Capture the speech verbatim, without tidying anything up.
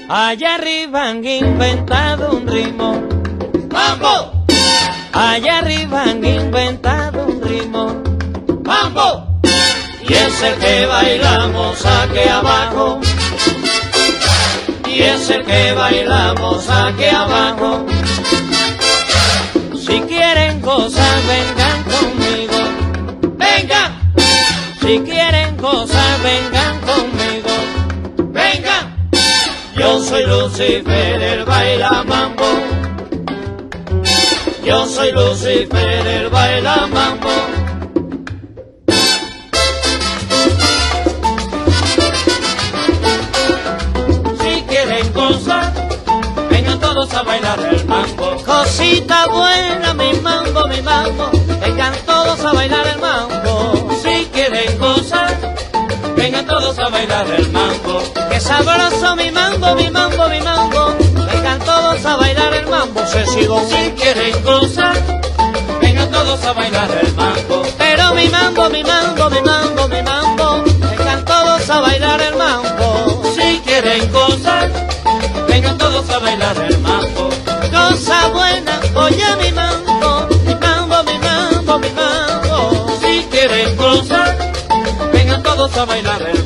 Allá arriba han inventado un ritmo. ¡Mambo! Allá arriba han inventado un ritmo. ¡Mambo! Y es el que bailamos aquí abajo. Y es el que bailamos aquí abajo. Si quieren cosas, vengan conmigo. ¡Vengan! Si quieren cosas, vengan conmigo. ¡Vengan! Yo soy Lucifer, el baila mambo. Yo soy Lucifer, el baila mambo. Si quieren cosas, vengan todos a bailar el mambo. Cosita buena, mi mambo, mi mambo. Vengan todos a bailar el mambo. Si quieren cosas, vengan todos a bailar el mambo. Que sabroso mi mambo, mi mambo, mi mambo. Vengan todos a bailar el mambo. Se sigo. Si quieren cosas, vengan todos a bailar el mambo. Pero mi mambo, mi mambo, mi mambo, mi mambo. Vengan todos a bailar el mambo. Si quieren cosas, vengan todos a bailar el mambo. Cosa buena, oye mi mambo, mi mambo, mi mambo, mi mambo. Si quieren cosas, vengan todos a bailar el